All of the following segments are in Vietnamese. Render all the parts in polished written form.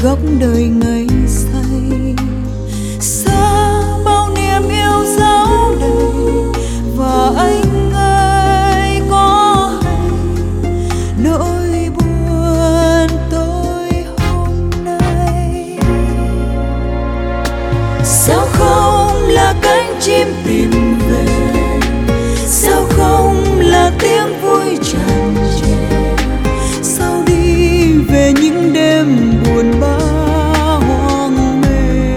góc đời ngày say. Xa bao niềm yêu dấu đầy và anh ơi có hay nỗi buồn tôi hôm nay. Sao không là cánh chim tìm về, sao không là tiếng vui tràn trề, sao đi về những đêm buồn bã hoang mê.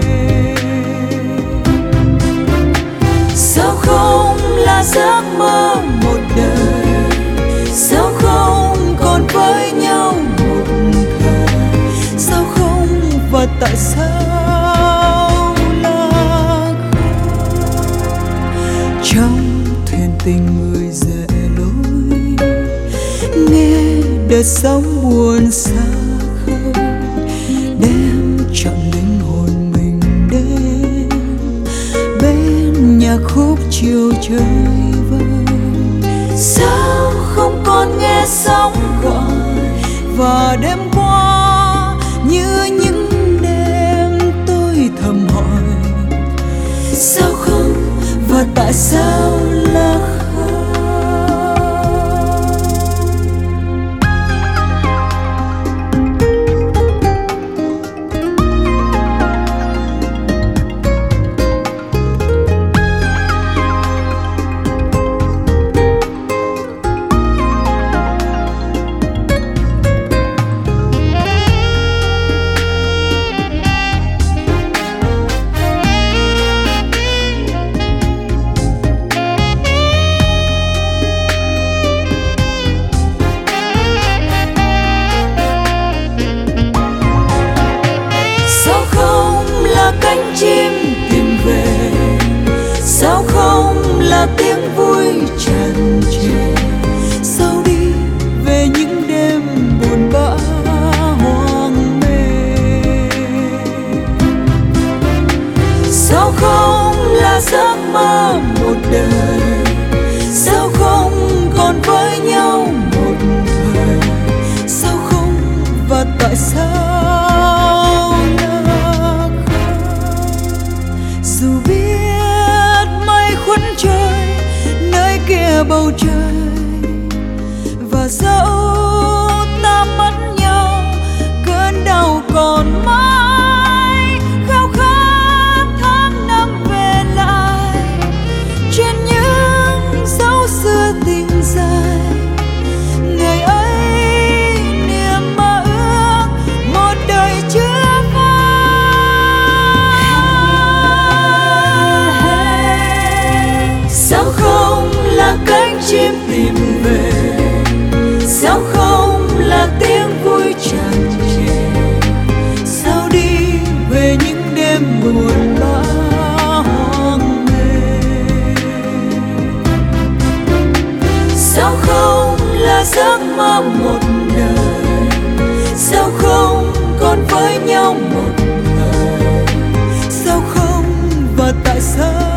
Sao không là giấc mơ một đời, sao không còn với nhau một thời, sao không và tại sao là không. Trong thuyền tình người rẽ lối, nghe đợt sóng buồn xa khơi, đem trọn linh hồn mình đến bên nhạc khúc chiều trời vơi. Sao không còn nghe sóng gọi và đêm qua như những đêm tôi thầm hỏi, sao không và tại sao là không. Cánh chim tìm về, sao không là tiếng vui tràn trề, sao đi về những đêm buồn bã hoang mê. Sao không là giấc mơ một đời, sao không còn với nhau một thời, sao không và tại sao. Dù biết mây khuất trời nơi kia bầu trời, và dẫu ta mất nhau cơn đau còn mãi, khao khát tháng năm về lại trên những dấu xưa tình dài. Ngày ấy niềm mơ ước một đời chưa cánh chim tìm về, sao không là tiếng vui tràn trề, sao đi về những đêm buồn bã hoang mê. Sao không là giấc mơ một đời, sao không còn với nhau một thời, sao không và tại sao.